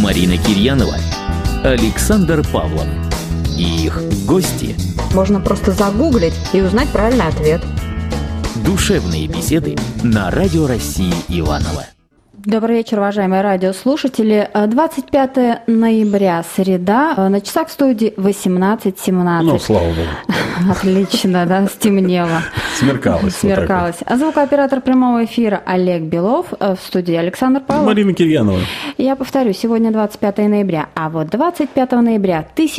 Марина Кирьянова, Александр Павлов и их гости. Можно просто загуглить и узнать правильный ответ. Душевные беседы на Радио России Иваново. Добрый вечер, уважаемые радиослушатели. 25 ноября, среда, на часах в студии 18:17. Ну, слава богу. Отлично, да, стемнело. Смеркалось. А звукооператор прямого эфира Олег Белов, в студии Александр Павлов. Марина Кирьянова. Я повторю, сегодня 25 ноября, а вот 25 ноября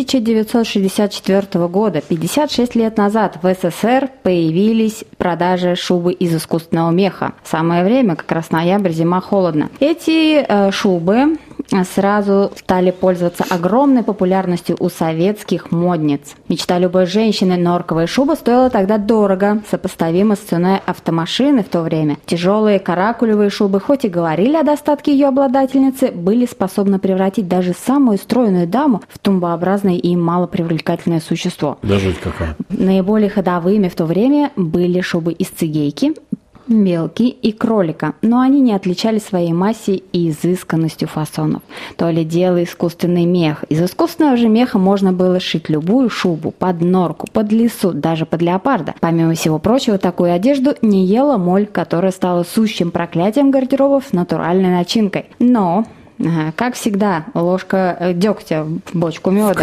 1964 года, 56 лет назад, в СССР появились продажи шубы из искусственного меха. Самое время, как раз ноябрь, зима, холодно. Эти шубы сразу стали пользоваться огромной популярностью у советских модниц. Мечта любой женщины, норковая шуба стоила тогда дорого, сопоставимо с ценой автомашины в то время. Тяжелые каракулевые шубы, хоть и говорили о достатке ее обладательницы, были способны превратить даже самую стройную даму в тумбообразное и малопривлекательное существо. Даже какая. Наиболее ходовыми в то время были шубы из цигейки, белки и кролика, но они не отличались своей массой и изысканностью фасонов. То ли дело искусственный мех. Из искусственного же меха можно было сшить любую шубу, под норку, под лису, даже под леопарда. Помимо всего прочего, такую одежду не ела моль, которая стала сущим проклятием гардеробов с натуральной начинкой. Но... как всегда, ложка дегтя в бочку меда.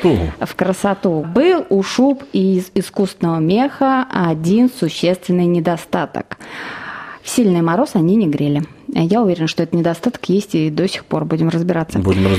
В красоту. Был у шуб из искусственного меха один существенный недостаток. В сильный мороз они не грели. Я уверена, что этот недостаток есть и до сих пор. Будем разбираться.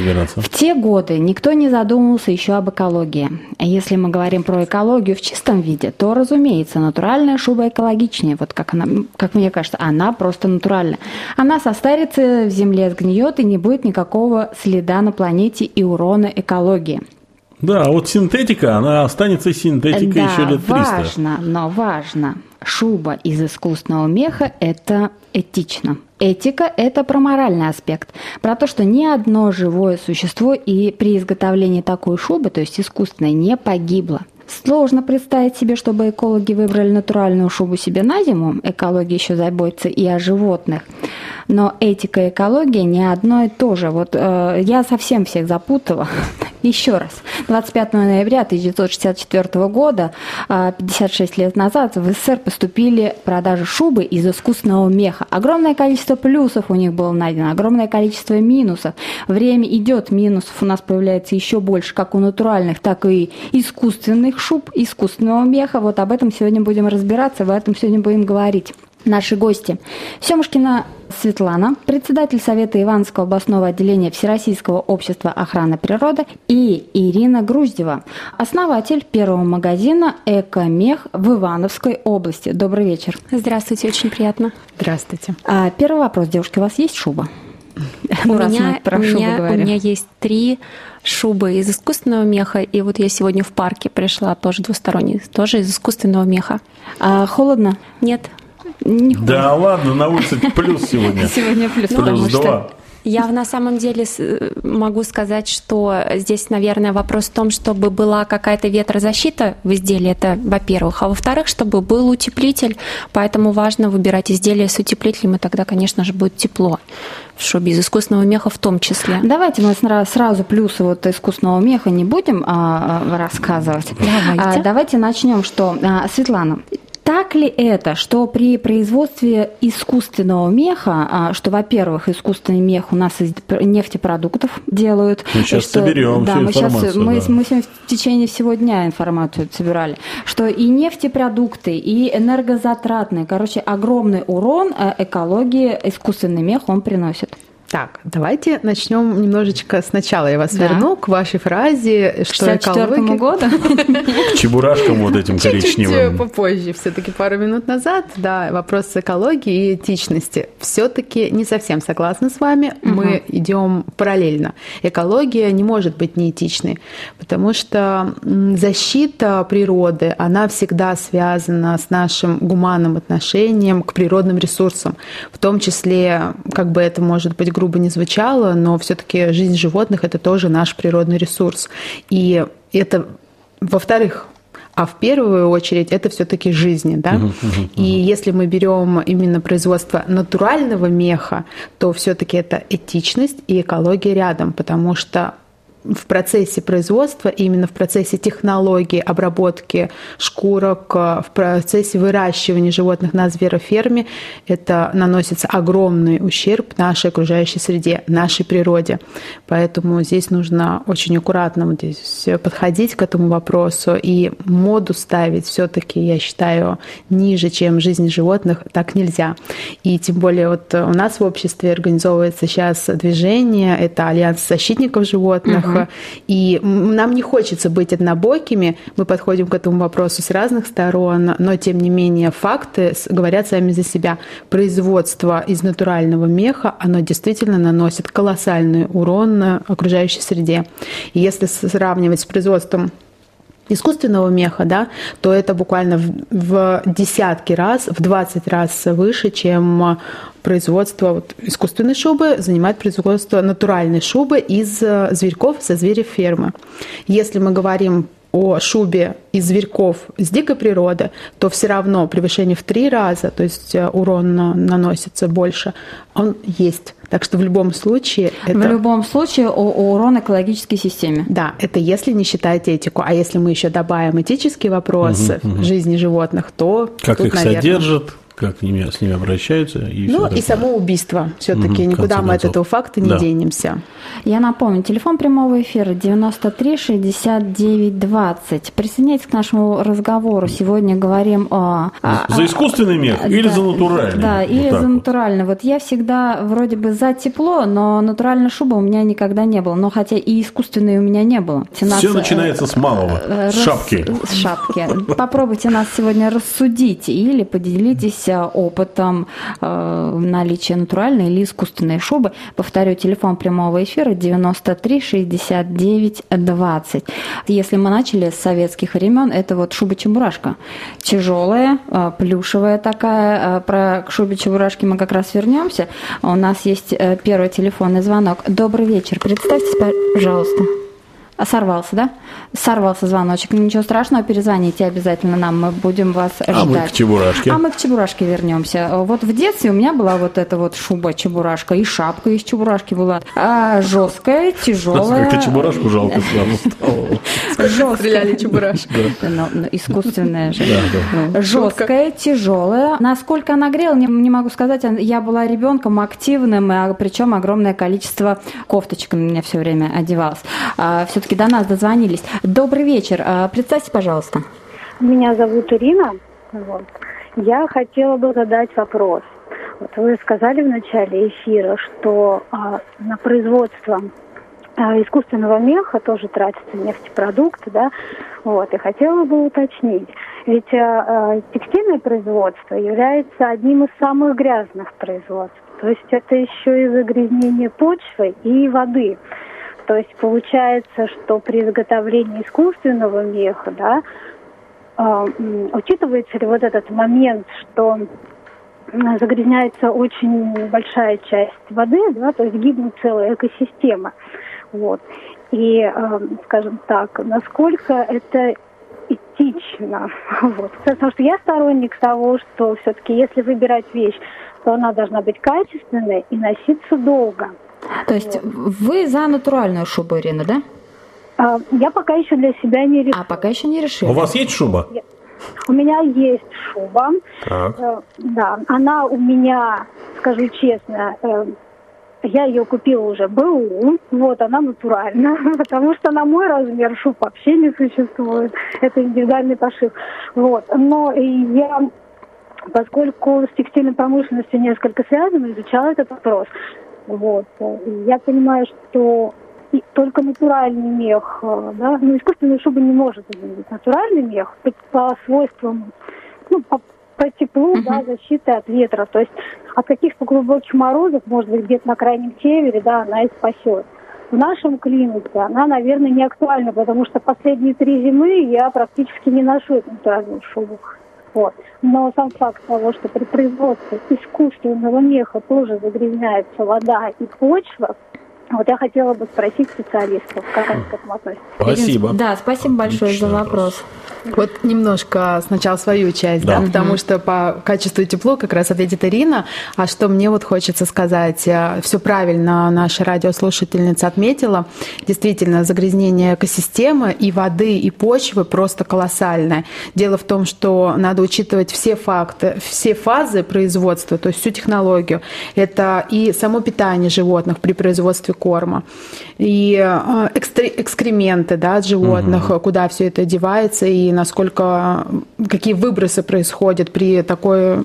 В те годы никто не задумывался еще об экологии. А если мы говорим про экологию в чистом виде, то, разумеется, натуральная шуба экологичнее. Вот как она, как мне кажется, она просто натуральная. Она состарится в земле, сгниет, и не будет никакого следа на планете и урона экологии. Да, а вот синтетика, она останется синтетикой еще лет 300. Важно. Шуба из искусственного меха – это этично. Этика – это про моральный аспект, про то, что ни одно живое существо и при изготовлении такой шубы, то есть искусственной, не погибло. Сложно представить себе, чтобы экологи выбрали натуральную шубу себе на зиму. Экология еще заботится и о животных. Но этика и экология не одно и то же. Вот я совсем всех запутала. Еще раз. 25 ноября 1964 года, 56 лет назад, в СССР поступили продажи шубы из искусственного меха. Огромное количество плюсов у них было найдено, огромное количество минусов. Время идет, минусов у нас появляется еще больше, как у натуральных, так и искусственных шуб, искусственного меха. Вот об этом сегодня будем разбираться, об этом сегодня будем говорить. Наши гости. Семушкина Светлана, председатель Совета Ивановского областного отделения Всероссийского общества охраны природы, и Ирина Груздева, основатель первого магазина «Эко-мех» в Ивановской области. Добрый вечер. Здравствуйте, очень приятно. Здравствуйте. Первый вопрос. Девушки, у вас есть шуба? У меня есть 3 шубы из искусственного меха, и вот я сегодня в парке пришла, тоже двусторонний, тоже из искусственного меха. Холодно? Нет. Да ладно, на улице плюс сегодня. Сегодня плюс, потому что... Я на самом деле могу сказать, что здесь, наверное, вопрос в том, чтобы была какая-то ветрозащита в изделии, это во-первых, а во-вторых, чтобы был утеплитель, поэтому важно выбирать изделия с утеплителем, и тогда, конечно же, будет тепло в шубе из искусственного меха в том числе. Давайте мы сразу плюсы вот искусственного меха не будем рассказывать. Давайте начнем, что, Светлана, так ли это, что при производстве искусственного меха, что, во-первых, искусственный мех у нас из нефтепродуктов делают. Мы сейчас соберем всю информацию. Мы сегодня в течение всего дня информацию собирали, что и нефтепродукты, и энергозатратные, огромный урон экологии искусственный мех он приносит. Так, давайте начнем немножечко сначала. Я вас верну к вашей фразе, что экология... году? К чебурашкам вот этим коричневым. Чуть-чуть попозже, все-таки пару минут назад, да, вопрос экологии и этичности. Все-таки не совсем согласна с вами, мы идем параллельно. Экология не может быть неэтичной, потому что защита природы, она всегда связана с нашим гуманным отношением к природным ресурсам, в том числе, как бы это может быть грубо не звучало, но все-таки жизнь животных – это тоже наш природный ресурс. И это, во-вторых, а в первую очередь это все-таки жизни, да. И если мы берем именно производство натурального меха, то все-таки это этичность и экология рядом, потому что в процессе производства, именно в процессе технологии обработки шкурок, в процессе выращивания животных на звероферме, это наносится огромный ущерб нашей окружающей среде, нашей природе. Поэтому здесь нужно очень аккуратно вот здесь подходить к этому вопросу и моду ставить все-таки, я считаю, ниже, чем жизни животных, так нельзя. И тем более вот у нас в обществе организовывается сейчас движение, это Альянс защитников животных, и нам не хочется быть однобокими, мы подходим к этому вопросу с разных сторон, но тем не менее факты говорят сами за себя. Производство из натурального меха, оно действительно наносит колоссальный урон окружающей среде. И если сравнивать с производством искусственного меха, да, то это буквально в десятки раз, в 20 раз выше, чем производство вот искусственной шубы занимает производство натуральной шубы из зверьков со зверефермы. Если мы говорим о шубе из зверьков из дикой природы, то все равно превышение в 3 раза, то есть урон наносится больше, он есть. Так что в любом случае... В любом случае урон экологической системе. Да, это если не считать этику. А если мы еще добавим этический вопрос жизни животных, то... Как тут, их наверное, содержат, как с ними обращаются. И само убийство. Все-таки никуда мы от этого факта не денемся. Я напомню, телефон прямого эфира 93 69 20. Присоединяйтесь к нашему разговору. Сегодня говорим за искусственный мех или за натуральный? Да, или за натуральный. Вот я всегда вроде бы за тепло, но натуральной шубы у меня никогда не было. Но хотя и искусственной у меня не было. Все начинается с малого, с шапки. С шапки. Попробуйте нас сегодня рассудить или поделитесь опытом наличия натуральной или искусственной шубы. Повторю, телефон прямого эфира 93 69 20. Если мы начали с советских времен, это вот шуба-чебурашка. Тяжелая, плюшевая такая. Про шубе-чебурашки мы как раз вернемся. У нас есть первый телефонный звонок. Добрый вечер. Представьтесь, пожалуйста. Сорвался, да? Сорвался звоночек. Ничего страшного, перезвоните обязательно нам, мы будем вас ждать. А мы к чебурашке вернемся. Вот в детстве у меня была вот эта вот шуба-чебурашка, и шапка из чебурашки была. Жесткая, тяжелая. Как-то чебурашку жалко сразу стало. Стреляли чебурашку. Искусственная же. Жесткая, тяжелая. Насколько она грела, не могу сказать. Я была ребенком активным, причем огромное количество кофточек у меня все время одевалось. Все-таки до нас дозвонились. Добрый вечер. Представьте, пожалуйста. Меня зовут Ирина. Я хотела бы задать вопрос. Вы сказали в начале эфира, что на производство искусственного меха тоже тратятся нефтепродукты, да? И хотела бы уточнить. Ведь текстильное производство является одним из самых грязных производств. То есть это еще и загрязнение почвы и воды. То есть получается, что при изготовлении искусственного меха, да, учитывается ли вот этот момент, что загрязняется очень большая часть воды, да, то есть гибнет целая экосистема. И, скажем так, насколько это этично. Потому что я сторонник того, что все-таки если выбирать вещь, то она должна быть качественной и носиться долго. То есть вы за натуральную шубу, Ирина, да? Я пока еще для себя не решила. Пока еще не решила. У вас есть шуба? У меня есть шуба. Так. Да, она у меня, скажу честно, я ее купила уже БУ, она натуральная, потому что на мой размер шуб вообще не существует. Это индивидуальный пошив. Но я, поскольку с текстильной промышленностью несколько связана, изучала этот вопрос. Я понимаю, что только натуральный мех, да, искусственная шуба не может заменить натуральный мех по свойствам, по теплу, да, защиты от ветра. То есть от каких-то глубоких морозов, может быть, где-то на крайнем севере, да, она и спасет. В нашем климате она, наверное, не актуальна, потому что последние 3 зимы я практически не ношу эту натуральную шубу. Но сам факт того, что при производстве искусственного меха тоже загрязняется вода и почва, Вот я хотела бы спросить специалистов, как они к этому относятся. Спасибо. Да, спасибо большое за вопрос. Вот немножко сначала свою часть, да, потому что по качеству и теплу как раз ответит Ирина. А что мне вот хочется сказать, все правильно наша радиослушательница отметила. Действительно, загрязнение экосистемы и воды, и почвы просто колоссальное. Дело в том, что надо учитывать все факты, все фазы производства, то есть всю технологию. Это и само питание животных при производстве корма, и экскременты, да, от животных, куда все это девается, и насколько, какие выбросы происходят при такой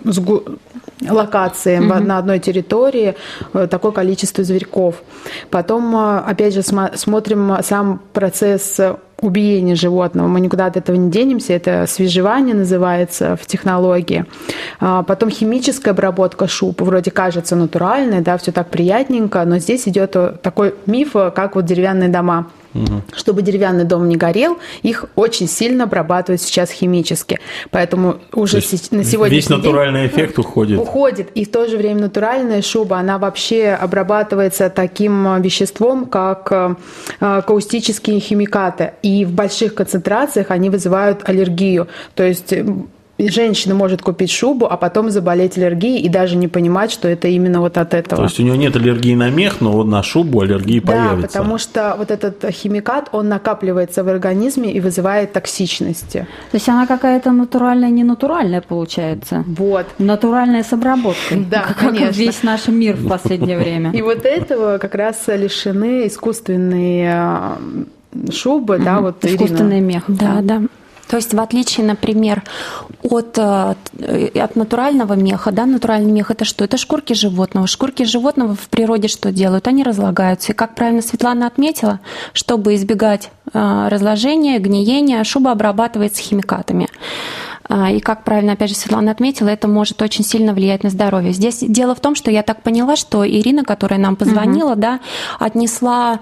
локации на одной территории, такое количество зверьков. Потом, опять же, смотрим сам процесс убиения животного. Мы никуда от этого не денемся. Это свежевание называется в технологии. Потом химическая обработка шуб. Вроде кажется натуральной, да, все так приятненько, но здесь идет такой миф, как вот деревянные дома. Чтобы деревянный дом не горел, их очень сильно обрабатывают сейчас химически. Поэтому уже на сегодняшний весь натуральный эффект уходит. Уходит. И в то же время натуральная шуба, она вообще обрабатывается таким веществом, как каустические химикаты. И в больших концентрациях они вызывают аллергию. То есть женщина может купить шубу, а потом заболеть аллергией и даже не понимать, что это именно вот от этого. То есть у нее нет аллергии на мех, но вот на шубу аллергии появится. Да, потому что вот этот химикат, он накапливается в организме и вызывает токсичности. То есть она какая-то натуральная, не натуральная получается. Вот. Натуральная с обработкой. Да, как конечно. Весь наш мир в последнее время. И вот этого как раз лишены искусственные шубы, да, вот искусственный мех. Да, да. То есть в отличие, например, от натурального меха, да, натуральный мех – это что? Это шкурки животного. Шкурки животного в природе что делают? Они разлагаются. И, как правильно Светлана отметила, чтобы избегать разложения, гниения, шуба обрабатывается химикатами. И, как правильно, опять же, Светлана отметила, это может очень сильно влиять на здоровье. Здесь дело в том, что я так поняла, что Ирина, которая нам позвонила, да, отнесла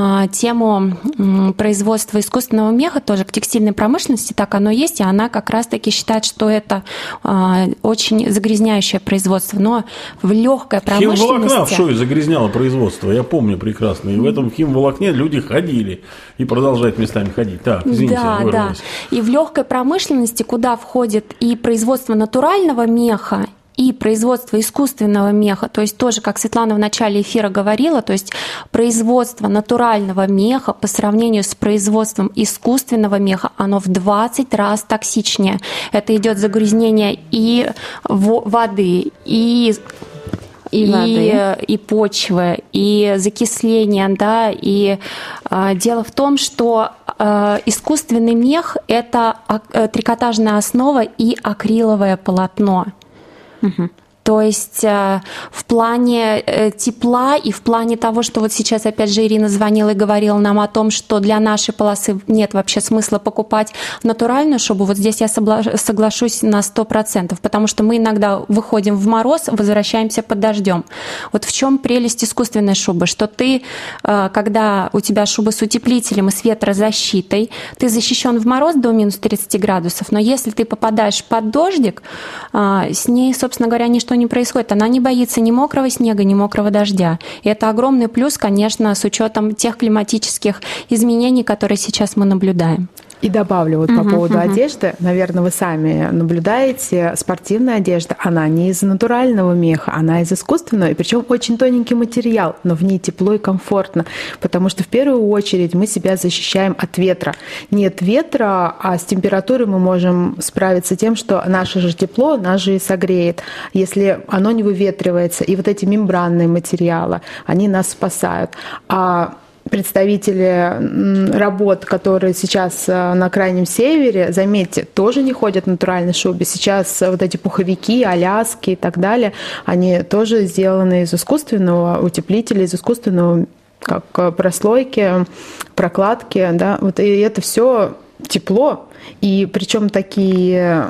тему производства искусственного меха тоже к текстильной промышленности, так оно есть, и она как раз-таки считает, что это очень загрязняющее производство. Но в легкой промышленности... Химволокна в Шуе загрязняло производство, я помню прекрасно. И в этом химволокне люди ходили и продолжают местами ходить. Так, извините, вырвалась. Да. И в легкой промышленности, куда входит и производство натурального меха, и производство искусственного меха, то есть тоже, как Светлана в начале эфира говорила, то есть производство натурального меха по сравнению с производством искусственного меха, оно в 20 раз токсичнее. Это идет загрязнение и воды, и почвы, и закисление, да, и дело в том, что искусственный мех – это трикотажная основа и акриловое полотно. То есть в плане тепла и в плане того, что вот сейчас опять же Ирина звонила и говорила нам о том, что для нашей полосы нет вообще смысла покупать натуральную шубу, вот здесь я соглашусь на 100%, потому что мы иногда выходим в мороз, возвращаемся под дождем. Вот в чем прелесть искусственной шубы, что ты, когда у тебя шуба с утеплителем и с ветрозащитой, ты защищен в мороз до минус 30 градусов, но если ты попадаешь под дождик, с ней, собственно говоря, ничто не происходит. Она не боится ни мокрого снега, ни мокрого дождя. И это огромный плюс, конечно, с учетом тех климатических изменений, которые сейчас мы наблюдаем. И добавлю вот по поводу одежды. Наверное, вы сами наблюдаете, спортивная одежда, она не из натурального меха, она из искусственного, и причем очень тоненький материал, но в ней тепло и комфортно, потому что в первую очередь мы себя защищаем от ветра. Не от ветра, а с температурой мы можем справиться тем, что наше же тепло нас же и согреет, если оно не выветривается. И вот эти мембранные материалы, они нас спасают. А представители работ, которые сейчас на Крайнем Севере, заметьте, тоже не ходят в натуральной шубе. Сейчас вот эти пуховики, аляски и так далее, они тоже сделаны из искусственного утеплителя, из искусственного, как прослойки, прокладки, да, вот и это все тепло, и причем такие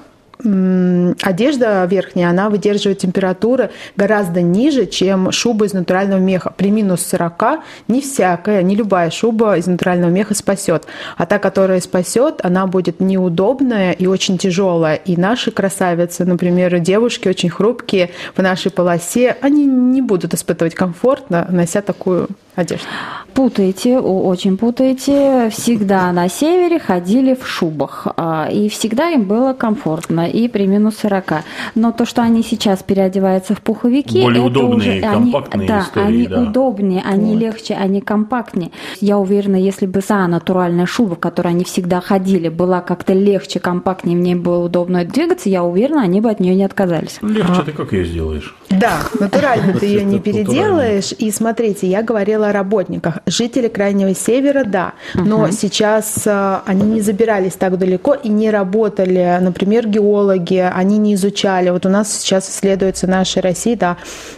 одежда верхняя, она выдерживает температуры гораздо ниже, чем шуба из натурального меха. При минус 40 не всякая, не любая шуба из натурального меха спасет. А та, которая спасет, она будет неудобная и очень тяжелая. И наши красавицы, например, девушки очень хрупкие в нашей полосе, они не будут испытывать комфорт, нося такую одежду. Путаете, очень путаете. Всегда на севере ходили в шубах. И всегда им было комфортно, и при минус 40. Но то, что они сейчас переодеваются в пуховики... Более это удобные, уже, компактные истории. Они удобнее, они легче, они компактнее. Я уверена, если бы та натуральная шуба, в которой они всегда ходили, была как-то легче, компактнее, мне было удобно двигаться, я уверена, они бы от нее не отказались. Легче ты как ее сделаешь? Да, натурально ты ее не переделаешь. И смотрите, я говорила о работниках. Жители Крайнего Севера, да, но сейчас они не забирались так далеко и не работали. Например, геологи, они не изучали. Вот у нас сейчас исследуется наша Россия, да,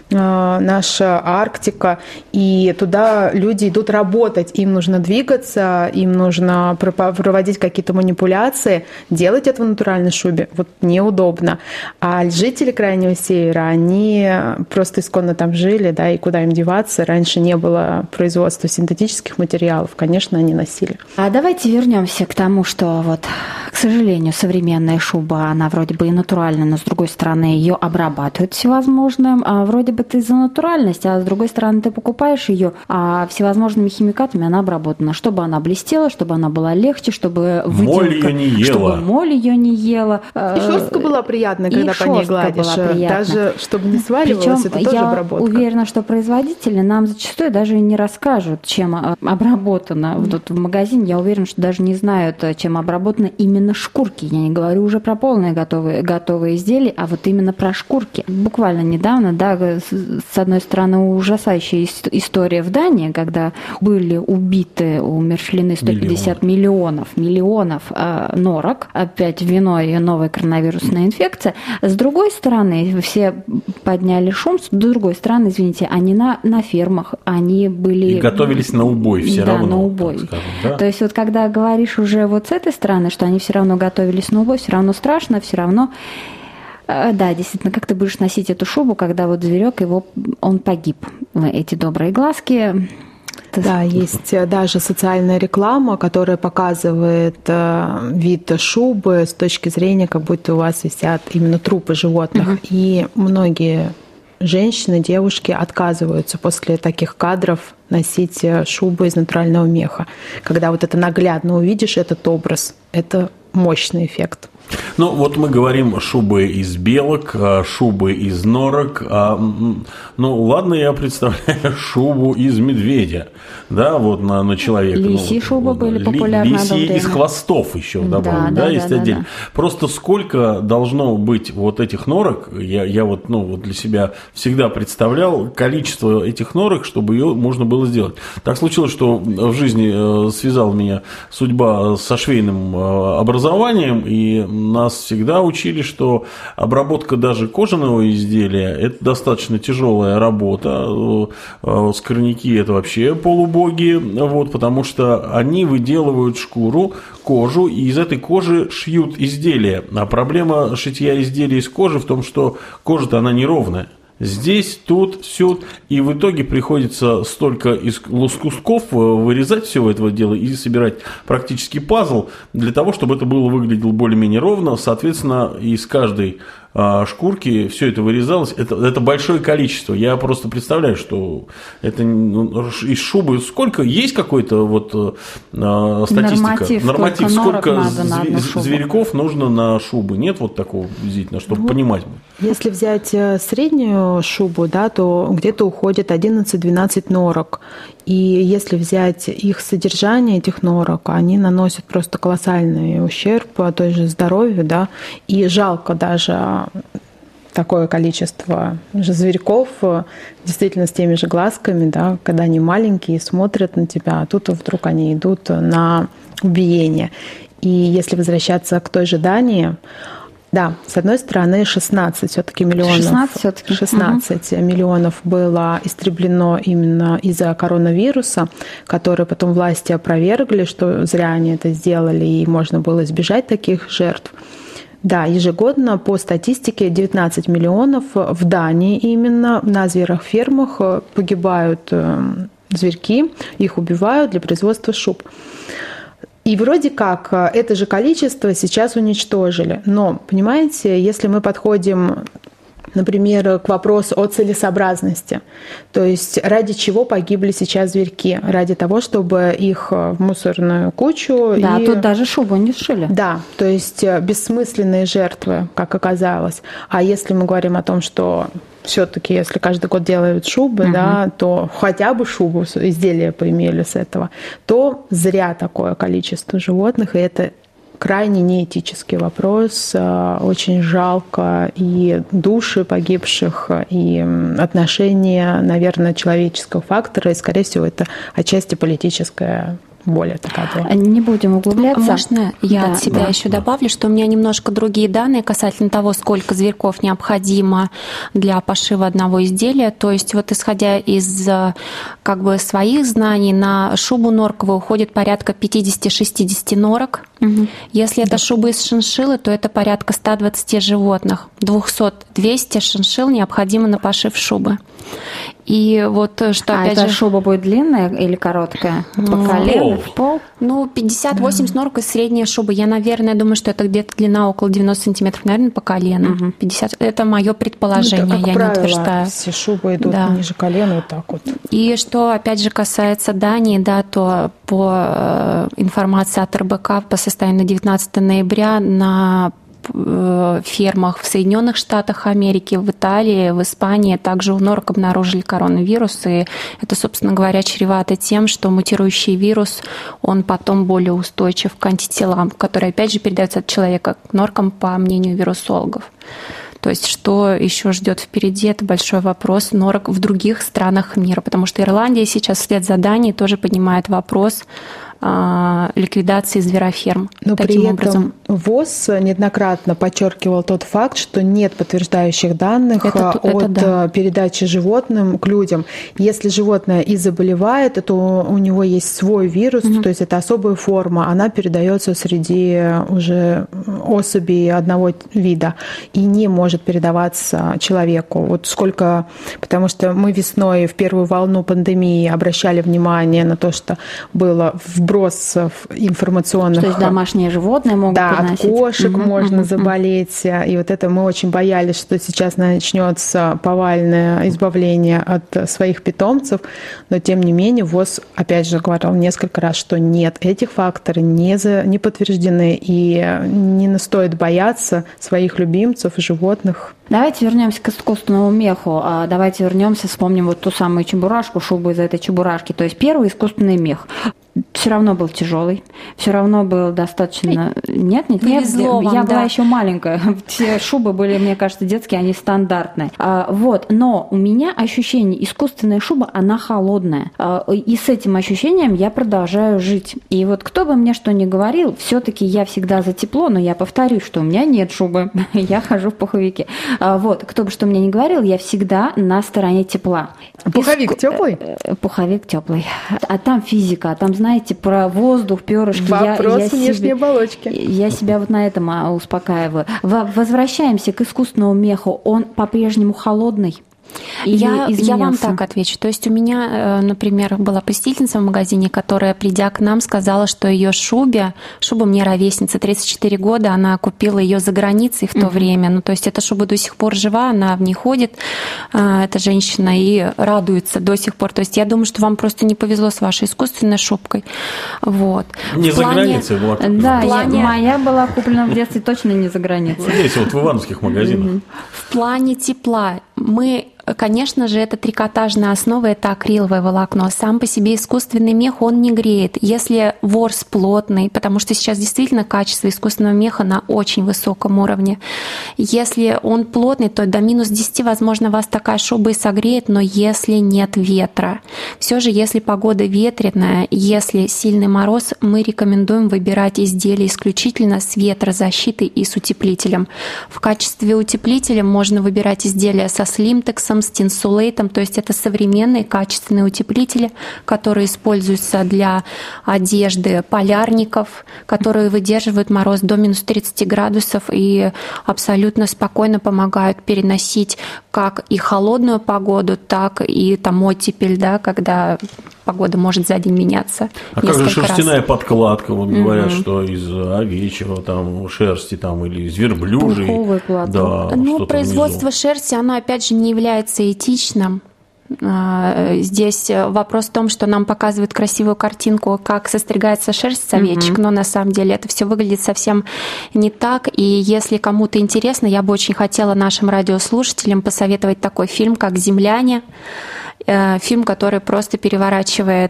наша Арктика, и туда люди идут работать. Им нужно двигаться, им нужно проводить какие-то манипуляции. Делать это в натуральной шубе вот неудобно. А жители Крайнего Севера, они просто исконно там жили, да, и куда им деваться. Раньше не было производства синтетических материалов, конечно, они носили. А давайте вернемся к тому, что вот, к сожалению, современная шуба, она вроде бы и натуральная, но с другой стороны ее обрабатывают всевозможным. А вроде бы ты за натуральность, а с другой стороны ты покупаешь ее, а всевозможными химикатами она обработана, чтобы она блестела, чтобы она была легче, чтобы моль ее не ела. Чтобы моль ее не ела. И шерстка была приятная, когда по ней гладишь. Даже чтобы не сваливалось, это тоже обработка. Я уверена, что производители нам зачастую даже не расскажут, чем обработано. Вот в магазине, я уверена, что даже не знают, чем обработаны именно шкурки. Я не говорю уже про полные готовые изделия, а вот именно про шкурки. Буквально недавно, да, с одной стороны, ужасающая история в Дании, когда были убиты, умерщвлены 150 миллионов норок, опять виной новая коронавирусная инфекция. С другой стороны, все подняли шум, с другой стороны, извините, они на фермах, они были... И готовились на убой все равно. Да, на убой. Скажем, да? То есть вот когда говоришь уже вот с этой стороны, что они все равно готовились на убой, все равно страшно, все равно... Да, действительно, как ты будешь носить эту шубу, когда вот зверек он погиб. Эти добрые глазки... Да, есть даже социальная реклама, которая показывает вид шубы с точки зрения, как будто у вас висят именно трупы животных. И многие женщины, девушки отказываются после таких кадров носить шубу из натурального меха. Когда вот это наглядно увидишь, этот образ, это мощный эффект. Ну, вот мы говорим шубы из белок, шубы из норок. Ну, ладно, я представляю шубу из медведя, да, вот на человека. Лисьи шубы были популярны. Лисьи из хвостов еще добавили, да, есть отдельно. Да. Просто сколько должно быть вот этих норок, я вот, вот для себя всегда представлял количество этих норок, чтобы ее можно было сделать. Так случилось, что в жизни связала меня судьба со швейным образованием, и нас всегда учили, что обработка даже кожаного изделия – это достаточно тяжелая работа. Скорняки – это вообще полубоги, вот, потому что они выделывают шкуру, кожу, и из этой кожи шьют изделия. А проблема шитья изделий из кожи в том, что кожа-то она неровная. Здесь, тут, сюд, и в итоге приходится столько из кусков вырезать всего этого дела и собирать практически пазл для того, чтобы это было выглядело более-менее ровно. Соответственно, из каждой шкурки все это вырезалось. Это большое количество. Я просто представляю, что это из шубы сколько есть какой-то вот статистика, норматив сколько зверьков нужно на шубы. Нет вот такого приблизительно, чтобы понимать. Если взять среднюю шубу, да, то где-то уходит 11-12 норок. И если взять их содержание, этих норок, они наносят просто колоссальный ущерб той же здоровью, да, и жалко даже такое количество зверьков, действительно с теми же глазками, да, когда они маленькие, смотрят на тебя, а тут вдруг они идут на убиение. И если возвращаться к той же Дании, да, с одной стороны, 16 все-таки миллионов. 16 миллионов было истреблено именно из-за коронавируса, который потом власти опровергли, что зря они это сделали, и можно было избежать таких жертв. Да, ежегодно по статистике 19 миллионов в Дании именно на зверофермах погибают зверьки, их убивают для производства шуб. И вроде как это же количество сейчас уничтожили. Но, понимаете, если мы подходим, например, к вопросу о целесообразности, то есть ради чего погибли сейчас зверьки? Ради того, чтобы их в мусорную кучу... Да, тут даже шубу не сшили. Да, то есть бессмысленные жертвы, как оказалось. А если мы говорим о том, что все-таки, если каждый год делают шубы, да, то хотя бы шубу, изделия поимели с этого, то зря такое количество животных, и это крайне неэтический вопрос. Очень жалко и души погибших, и отношения, наверное, человеческого фактора, и, скорее всего, это отчасти политическая более такая была. Не будем углубляться. Можно я от себя еще добавлю, что у меня немножко другие данные касательно того, сколько зверьков необходимо для пошива одного изделия. То есть вот исходя из как бы своих знаний, на шубу норковую уходит порядка 50-60 норок. Угу. Если это шуба из шиншиллы, то это порядка 120 животных. 200-200 шиншилл необходимо на пошив шубы. И вот что опять эта же... шуба будет длинная или короткая? По колено, в пол? 50-80 норок и средняя шуба. Я, наверное, думаю, что это где-то длина около 90 сантиметров, наверное, по колено. 50. Это мое предположение, как я правило, не утверждаю. Все шубы идут ниже колена, вот так вот. И что, опять же, касается Дании, да, то по информации от РБК по состоянию на 19 ноября на фермах в Соединенных Штатах Америки, в Италии, в Испании также у норок обнаружили коронавирус, и это, собственно говоря, чревато тем, что мутирующий вирус, он потом более устойчив к антителам, которые, опять же, передаются от человека к норкам, по мнению вирусологов. То есть что еще ждет впереди, это большой вопрос норок в других странах мира, потому что Ирландия сейчас вслед за Данией тоже поднимает вопрос ликвидации звероферм. Но таким при образом. этом ВОЗ неоднократно подчеркивал тот факт, что нет подтверждающих данных от передачи животным к людям. Если животное и заболевает, то у него есть свой вирус, то есть это особая форма, она передается среди уже особей одного вида и не может передаваться человеку. Вот сколько, потому что мы весной в первую волну пандемии обращали внимание на то, что было вброс информационных... То есть домашние животные могут переносить. Да, от кошек можно заболеть. И вот это мы очень боялись, что сейчас начнется повальное избавление от своих питомцев. Но, тем не менее, ВОЗ, опять же, говорил несколько раз, что нет, этих факторов не подтверждены. И не стоит бояться своих любимцев, животных. Давайте вернемся к искусственному меху. Давайте вернемся, вспомним вот ту самую чебурашку, шубу из этой чебурашки. То есть первый искусственный мех все равно был тяжелый, все равно был достаточно... Нет, я была еще маленькая. Все шубы были, мне кажется, детские, они стандартные. Вот, но у меня ощущение, искусственная шуба, она холодная. И с этим ощущением я продолжаю жить. И вот кто бы мне что ни говорил, все-таки я всегда за тепло, но я повторюсь, что у меня нет шубы, я хожу в пуховике. Вот, кто бы что мне ни говорил, я всегда на стороне тепла. Пуховик теплый? Пуховик теплый. А там физика, а там, знаете, про воздух, перышки. Вопрос внешней оболочки. Я себя вот на этом успокаиваю. Возвращаемся к искусственному меху. Он по-прежнему холодный? Я вам так отвечу. То есть у меня, например, была посетительница в магазине, которая, придя к нам, сказала, что ее шуба мне ровесница, 34 года, она купила ее за границей в то время. Ну, то есть эта шуба до сих пор жива, она в ней ходит, эта женщина, и радуется до сих пор. То есть я думаю, что вам просто не повезло с вашей искусственной шубкой. Вот. Не за границей была куплена. Да, моя была куплена в детстве точно не за границей. Здесь вот в ивановских магазинах. В плане тепла мы... Конечно же, это трикотажная основа, это акриловое волокно. Сам по себе искусственный мех, он не греет. Если ворс плотный, потому что сейчас действительно качество искусственного меха на очень высоком уровне. Если он плотный, то до минус 10, возможно, вас такая шуба и согреет, но если нет ветра. Все же, если погода ветреная, если сильный мороз, мы рекомендуем выбирать изделия исключительно с ветрозащитой и с утеплителем. В качестве утеплителя можно выбирать изделия со слимтексом, азотом, с тинсулейтом, то есть это современные качественные утеплители, которые используются для одежды полярников, которые выдерживают мороз до минус 30 градусов и абсолютно спокойно помогают переносить как и холодную погоду, так и там оттепель, да, когда погода может за день меняться. А как же шерстяная подкладка? Вот говорят, что из овечьего там, шерсти там, или из верблюжьей. Пуховый платок. Да, производство шерсти, оно опять же не является этичным. Здесь вопрос в том, что нам показывают красивую картинку, как состригается шерсть с овечек, но на самом деле это все выглядит совсем не так. И если кому-то интересно, я бы очень хотела нашим радиослушателям посоветовать такой фильм, как «Земляне». Фильм, который просто переворачивает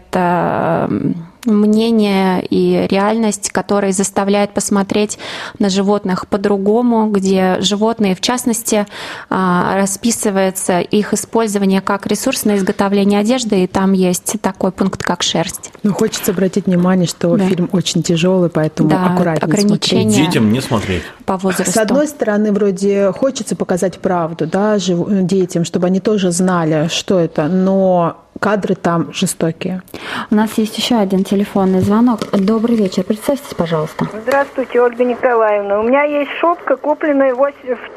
мнение и реальность, который заставляет посмотреть на животных по-другому, где животные, в частности, расписывается их использование как ресурс на изготовление одежды, и там есть такой пункт, как шерсть. Ну, хочется обратить внимание, что фильм очень тяжелый, поэтому аккуратнее смотреть. Детям не смотреть. По возрасту. С одной стороны, вроде хочется показать правду, да, детям, чтобы они тоже знали, что это, но кадры там жестокие. У нас есть еще один телефонный звонок. Добрый вечер. Представьтесь, пожалуйста. Здравствуйте, Ольга Николаевна. У меня есть шубка, купленная в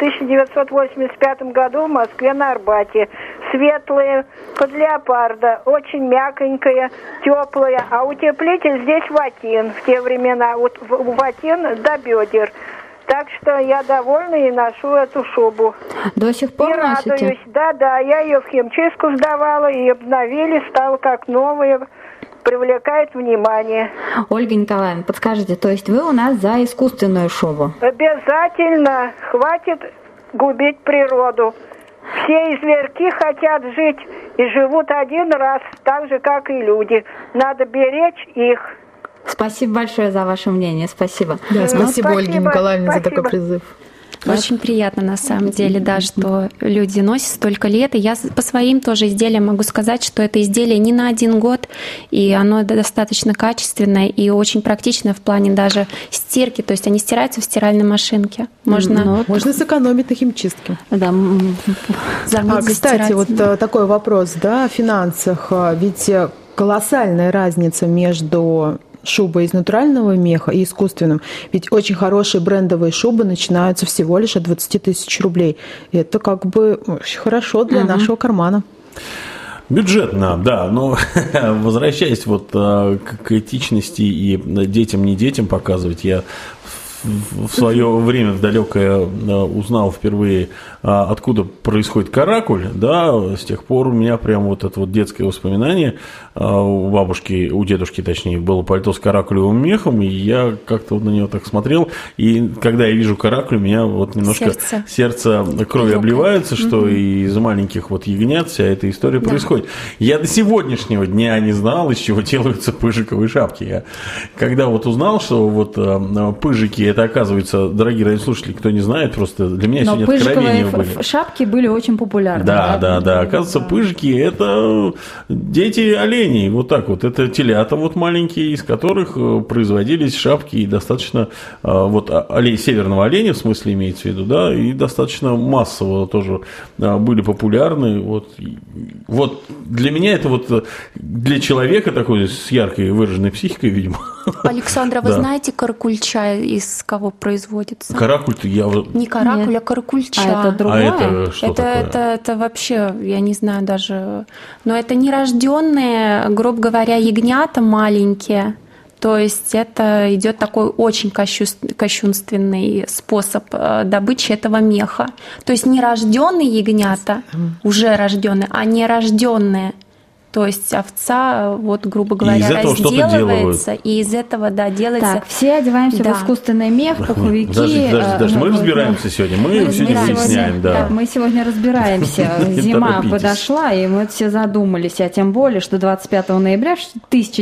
1985 году в Москве на Арбате. Светлая, под леопарда, очень мягонькая, теплая. А утеплитель здесь ватин в те времена. Вот ватин до бедер. Так что я довольна и ношу эту шубу. До сих пор носите? Радуюсь. Да, я ее в химчистку сдавала и обновили, стала как новая, привлекает внимание. Ольга Николаевна, подскажите, то есть вы у нас за искусственную шубу? Обязательно. Хватит губить природу. Все зверьки хотят жить и живут один раз, так же, как и люди. Надо беречь их. Спасибо большое за ваше мнение. Спасибо. Да, спасибо, Ольге Николаевне, за такой призыв. Очень приятно, на самом деле, да, что люди носят столько лет. И я по своим тоже изделиям могу сказать, что это изделие не на 1 год, и оно достаточно качественное и очень практичное в плане даже стирки. То есть они стираются в стиральной машинке. Можно сэкономить на химчистке. Да. Кстати, вот такой вопрос, да, о финансах. Ведь колоссальная разница между шубой из натурального меха и искусственным. Ведь очень хорошие брендовые шубы начинаются всего лишь от 20 тысяч рублей. Это как бы очень хорошо для нашего кармана. Бюджетно, да, но возвращаясь вот к этичности и детям, не детям показывать, я в свое время в далекое узнал впервые, откуда происходит каракуль, да, с тех пор у меня прям вот это вот детское воспоминание, у бабушки, у дедушки, точнее, было пальто с каракулевым мехом, и я как-то вот на него так смотрел, и когда я вижу каракуль, у меня вот немножко сердце кровью обливается, что из маленьких вот ягнят вся эта история происходит. Я до сегодняшнего дня не знал, из чего делаются пыжиковые шапки. Я когда вот узнал, что вот пыжики, это, оказывается, дорогие радиослушатели, кто не знает, просто для меня сегодня откровения были. Шапки были очень популярны. Да. Оказывается, пыжики – это дети оленей. Вот так вот. Это телята вот маленькие, из которых производились шапки и достаточно вот северного оленя, в смысле имеется в виду, да, и достаточно массово тоже были популярны. Вот для меня это вот для человека такой с яркой выраженной психикой, видимо. Александра, вы знаете каракульча из кого производится? Каракуль-то я... Не каракуль, а каракульча. А это другое? Это что такое? Это вообще, я не знаю даже... Но это нерожденные, грубо говоря, ягнята маленькие. То есть это идет такой очень кощунственный способ добычи этого меха. То есть не рожденные ягнята, уже рожденные, а нерожденные. То есть овца, вот, грубо говоря, разделывается, и из этого, делается... Так, все одеваемся в искусственный мех, пуховики... Подожди, мы разбираемся сегодня, мы сегодня выясняем, да. Мы сегодня разбираемся. Зима подошла, и мы все задумались, а тем более, что 25 ноября в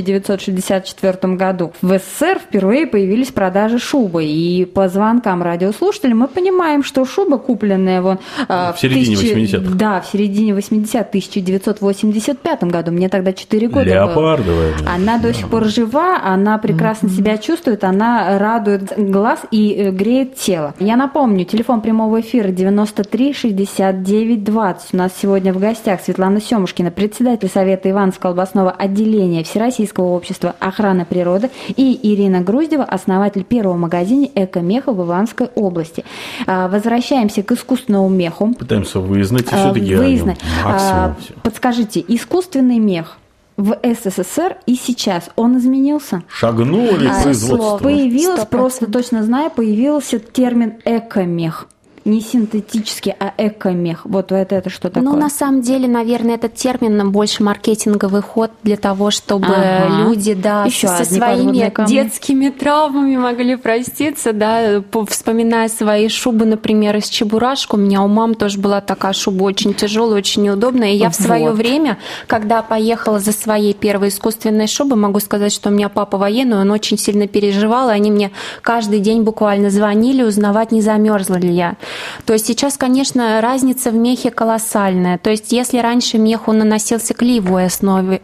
1964 году в СССР впервые появились продажи шубы, и по звонкам радиослушателей мы понимаем, что шуба, купленная в середине 80-х. Да, в середине 80-х, в 1985 году, году, мне тогда 4 года Леопардовая. было. Она до сих пор жива, она прекрасно себя чувствует, она радует глаз и греет тело. Я напомню, телефон прямого эфира 93 69 20. У нас сегодня в гостях Светлана Семушкина, председатель Совета Ивановского областного отделения Всероссийского общества охраны природы, и Ирина Груздева, основатель первого магазина «Эко-меха» в Ивановской области. Возвращаемся к искусственному меху. Пытаемся выяснить, все-таки максимум. Подскажите, искусственный мех в СССР и сейчас, он изменился? Шагнули производство? Появился, просто точно знаю, появился термин «эко-мех». Не синтетический, а эко-мех. Вот это что такое? Ну, на самом деле, наверное, этот термин больше маркетинговый ход для того, чтобы люди, со своими детскими травмами могли проститься, вспоминая свои шубы, например, из чебурашек. У меня у мам тоже была такая шуба очень тяжелая, очень неудобная. И я в свое время, когда поехала за своей первой искусственной шубой, могу сказать, что у меня папа военный, он очень сильно переживал, и они мне каждый день буквально звонили, узнавать, не замерзла ли я. То есть сейчас, конечно, разница в мехе колоссальная. То есть если раньше мех он наносился клеевой основе,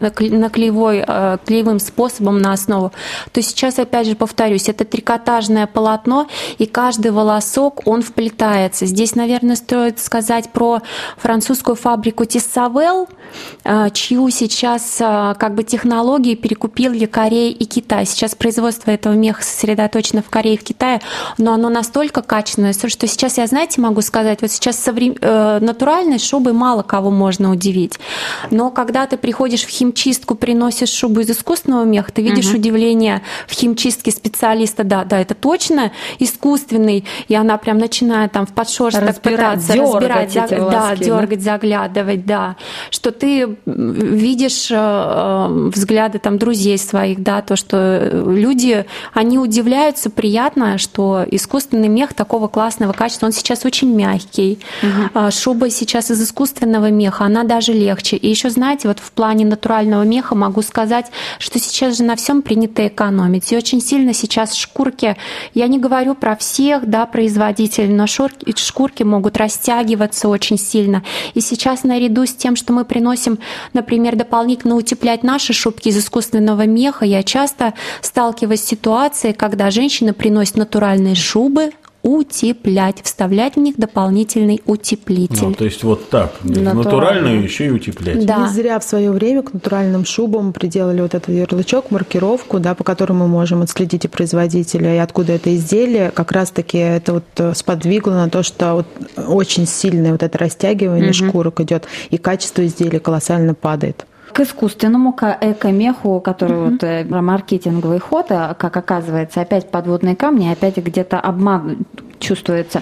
клеевым способом на основу, то сейчас, опять же, повторюсь, это трикотажное полотно, и каждый волосок, он вплетается. Здесь, наверное, стоит сказать про французскую фабрику Tissawel, чью сейчас технологии перекупили Корея и Китай. Сейчас производство этого меха сосредоточено в Корее и в Китае, но оно настолько качественное, что сейчас я, знаете, могу сказать, вот сейчас натуральной шубой мало кого можно удивить. Но когда ты приходишь в химчистку, приносишь шубу из искусственного меха, ты видишь удивление в химчистке специалиста, да, это точно искусственный, и она прям начинает там в подшерсток пытаться разбирать, дергать, заглядывать, что ты видишь взгляды там друзей своих, то, что люди, они удивляются, приятно, что искусственный мех такого классного качества, он сейчас очень мягкий. Шуба сейчас из искусственного меха, она даже легче. И еще, знаете, вот в плане натурального меха могу сказать, что сейчас же на всем принято экономить. И очень сильно сейчас шкурки, я не говорю про всех, производителей, но шкурки могут растягиваться очень сильно. И сейчас наряду с тем, что мы приносим, например, дополнительно утеплять наши шубки из искусственного меха, я часто сталкиваюсь с ситуацией, когда женщины приносят натуральные шубы, утеплять, вставлять в них дополнительный утеплитель. То есть вот так, натуральную еще и утеплять. Да. Не зря в свое время к натуральным шубам приделали вот этот ярлычок, маркировку, по которой мы можем отследить и производителя, и откуда это изделие. Как раз-таки это вот сподвигло на то, что очень сильное вот это растягивание шкурок идет, и качество изделия колоссально падает. К искусственному, к эко-меху, который маркетинговый ход, как оказывается, опять подводные камни, опять где-то обман чувствуется.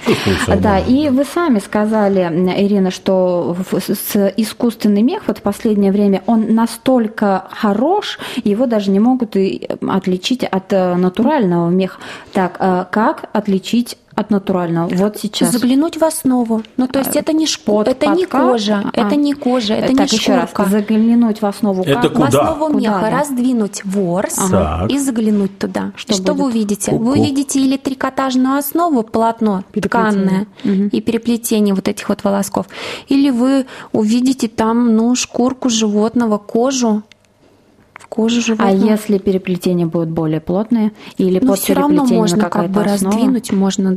И вы сами сказали, Ирина, что искусственный мех в последнее время, он настолько хорош, его даже не могут отличить от натурального меха. Так, как отличить от натурального? Вот сейчас. Заглянуть в основу. То есть это не это не кожа, это не кожа, это не шкурка. Еще раз, заглянуть в основу. Это куда? В основу меха раздвинуть ворс и заглянуть туда. Что вы увидите? Вы увидите или трикотажную основу, полотно тканное и переплетение вот этих вот волосков, или вы увидите там, шкурку животного, кожу животного. А если переплетения будут более плотные, или под все равно можно какая-то раздвинуть, можно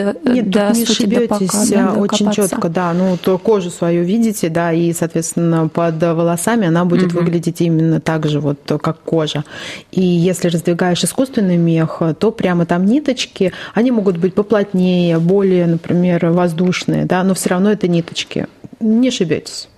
не ошибетесь очень четко, то кожу свою видите, и, соответственно, под волосами она будет выглядеть именно так же, вот как кожа. И если раздвигаешь искусственный мех, то прямо там ниточки, они могут быть поплотнее, более, например, воздушные, но все равно это ниточки. Не ошибетесь.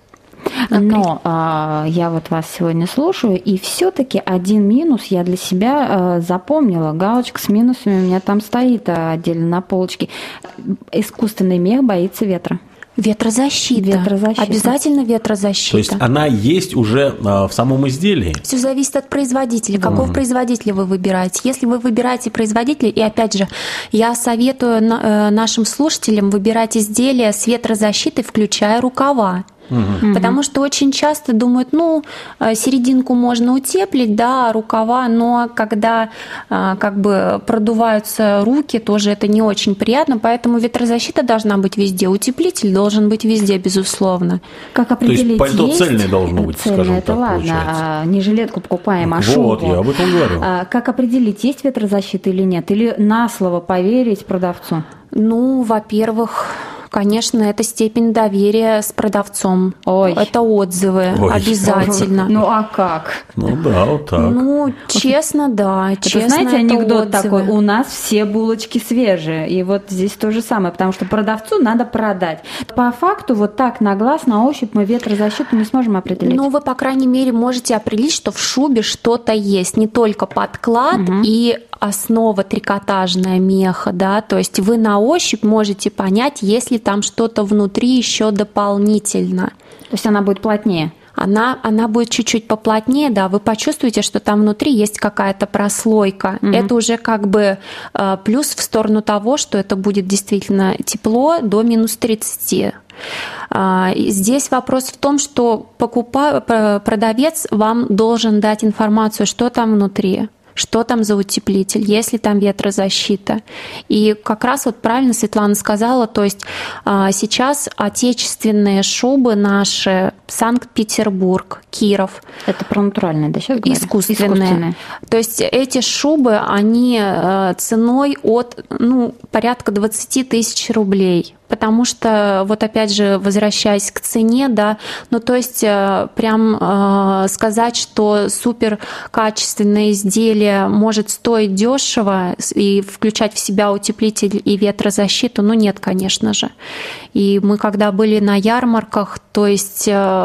Но я вот вас сегодня слушаю, и все-таки один минус я для себя запомнила. Галочка с минусами у меня там стоит отдельно на полочке. Искусственный мех боится ветра. Ветрозащита. Обязательно ветрозащита. То есть она есть уже в самом изделии? Все зависит от производителя. Какого производителя вы выбираете? Если вы выбираете производителя, и опять же, я советую нашим слушателям выбирать изделия с ветрозащитой, включая рукава. Потому что очень часто думают, серединку можно утеплить, да, рукава, но когда как бы продуваются руки, тоже это не очень приятно, поэтому ветрозащита должна быть везде, утеплитель должен быть везде, безусловно. Как определить, то есть пальто цельное должно быть, цельное, скажем это так, ладно, получается. Не жилетку покупаем, а шубу. Вот, я об этом говорю. Как определить, есть ветрозащита или нет? Или на слово поверить продавцу? Во-первых, конечно, это степень доверия с продавцом. Ой. Это отзывы обязательно. А как? Да, вот так. Честно, да. Это, знаете, анекдот такой, у нас все булочки свежие. И вот здесь то же самое, потому что продавцу надо продать. По факту, вот так на глаз, на ощупь мы ветрозащиту не сможем определить. Вы, по крайней мере, можете определить, что в шубе что-то есть. Не только подклад и основа трикотажная меха, да, то есть вы на ощупь можете понять, есть ли там что-то внутри еще дополнительно. То есть она будет плотнее? Она будет чуть-чуть поплотнее, да, вы почувствуете, что там внутри есть какая-то прослойка. Это уже как бы плюс в сторону того, что это будет действительно тепло до минус 30. Здесь вопрос в том, что продавец вам должен дать информацию, что там внутри. Что там за утеплитель, есть ли там ветрозащита. И как раз вот правильно Светлана сказала, то есть сейчас отечественные шубы наши, Санкт-Петербург, Киров. Это про натуральные, да, сейчас говорю? Искусственные. То есть эти шубы, они ценой от порядка 20 тысяч рублей. Потому что, вот опять же, возвращаясь к цене, да, то есть прям сказать, что супер качественное изделие может стоить дешево и включать в себя утеплитель и ветрозащиту, нет, конечно же. И мы когда были на ярмарках, то есть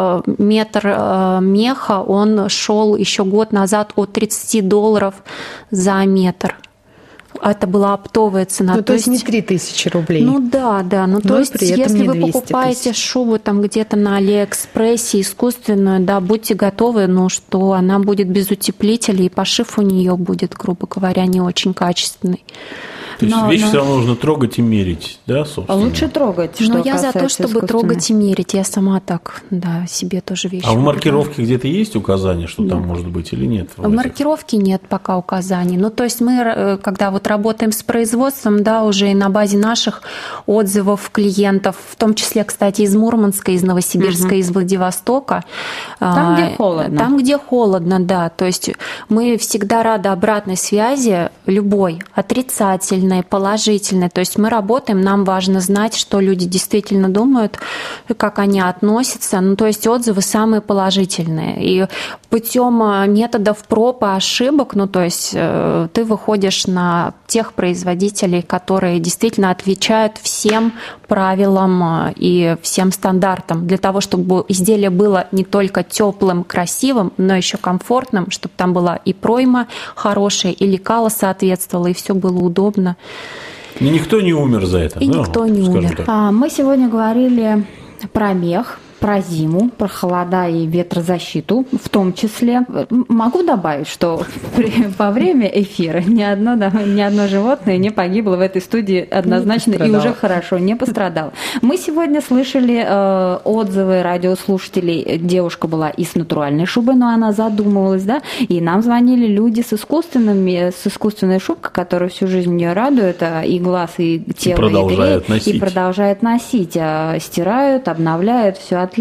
метр меха, он шел еще год назад от $30 за метр. Это была оптовая цена. То есть не 3000 рублей. Да. То есть если вы покупаете шубу там где-то на Алиэкспрессе искусственную, да, будьте готовы, что она будет без утеплителя, и пошив у нее будет, грубо говоря, не очень качественный. То есть вещь все равно нужно трогать и мерить, да, собственно? Лучше трогать, что я за то, чтобы трогать и мерить. Я сама так, да, себе тоже вещи. А в маркировке где-то есть указание, что там может быть или нет? В маркировке нет пока указаний. То есть мы, когда вот работаем с производством, да, уже и на базе наших отзывов клиентов, в том числе, кстати, из Мурманска, из Новосибирска, из Владивостока. Там, где холодно. Там, где холодно, да. То есть мы всегда рады обратной связи, любой, отрицательной, положительной. То есть мы работаем, нам важно знать, что люди действительно думают, как они относятся. То есть отзывы самые положительные. И путем методов проб и ошибок, то есть ты выходишь на тех производителей, которые действительно отвечают всем правилам и всем стандартам для того, чтобы изделие было не только теплым, красивым, но еще комфортным, чтобы там была и пройма хорошая, и лекало соответствовало, и все было удобно. И никто не умер за это. Никто не умер. Мы сегодня говорили про мех, про зиму, про холода и ветрозащиту в том числе. Могу добавить, что во время эфира ни одно животное не погибло в этой студии однозначно и уже хорошо не пострадало. Мы сегодня слышали отзывы радиослушателей. Девушка была из натуральной шубы, но она задумывалась, да, и нам звонили люди с искусственной шубкой, которая всю жизнь ее радует, и глаз, и тело, и продолжает носить. Стирают, обновляют, все отлично.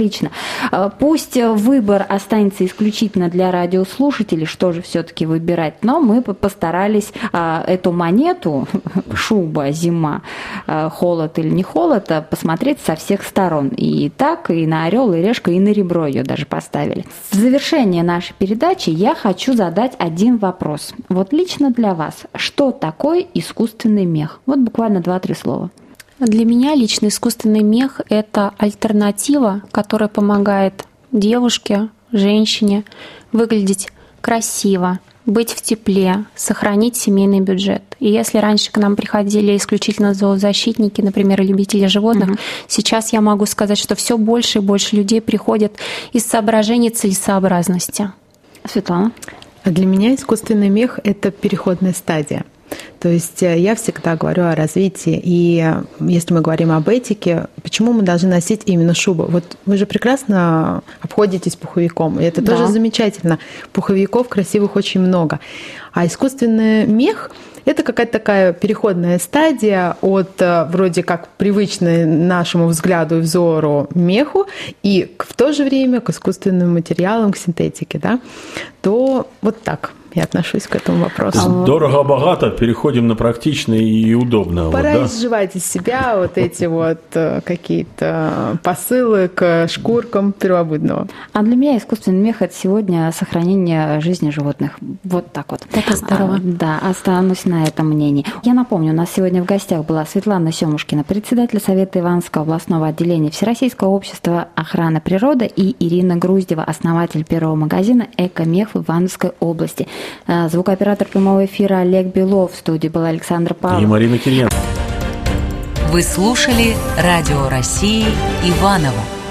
Пусть выбор останется исключительно для радиослушателей, что же все-таки выбирать, но мы постарались эту монету, шуба, зима, холод или не холод, посмотреть со всех сторон. И так, и на орел, и решку, и на ребро ее даже поставили. В завершение нашей передачи я хочу задать один вопрос. Вот лично для вас, что такое искусственный мех? Вот буквально 2-3 слова. Для меня лично искусственный мех – это альтернатива, которая помогает девушке, женщине выглядеть красиво, быть в тепле, сохранить семейный бюджет. И если раньше к нам приходили исключительно зоозащитники, например, любители животных, сейчас я могу сказать, что все больше и больше людей приходят из соображений целесообразности. Светлана? Для меня искусственный мех – это переходная стадия. То есть я всегда говорю о развитии. И если мы говорим об этике, почему мы должны носить именно шубу? Вот вы же прекрасно обходитесь пуховиком, и это тоже замечательно. Пуховиков красивых очень много. А искусственный мех – это какая-то такая переходная стадия от вроде как привычной нашему взгляду и взору меху и в то же время к искусственным материалам, к синтетике, да? То вот так я отношусь к этому вопросу. Дорого-богато, переходим на практичное и удобное. Пора изживать из себя вот эти вот какие-то посылы к шкуркам первобытного. А для меня искусственный мех – это сегодня сохранение жизни животных. Вот так вот. Это здорово. Да, останусь на этом мнении. Я напомню, у нас сегодня в гостях была Светлана Семушкина, председатель Совета Ивановского областного отделения Всероссийского общества охраны природы, и Ирина Груздева, основатель первого магазина «Эко-мех» в Ивановской области. Звукооператор прямого эфира Олег Белов. В студии был Александр Павлов. И Марина Кирьянова. Вы слушали Радио России Иваново.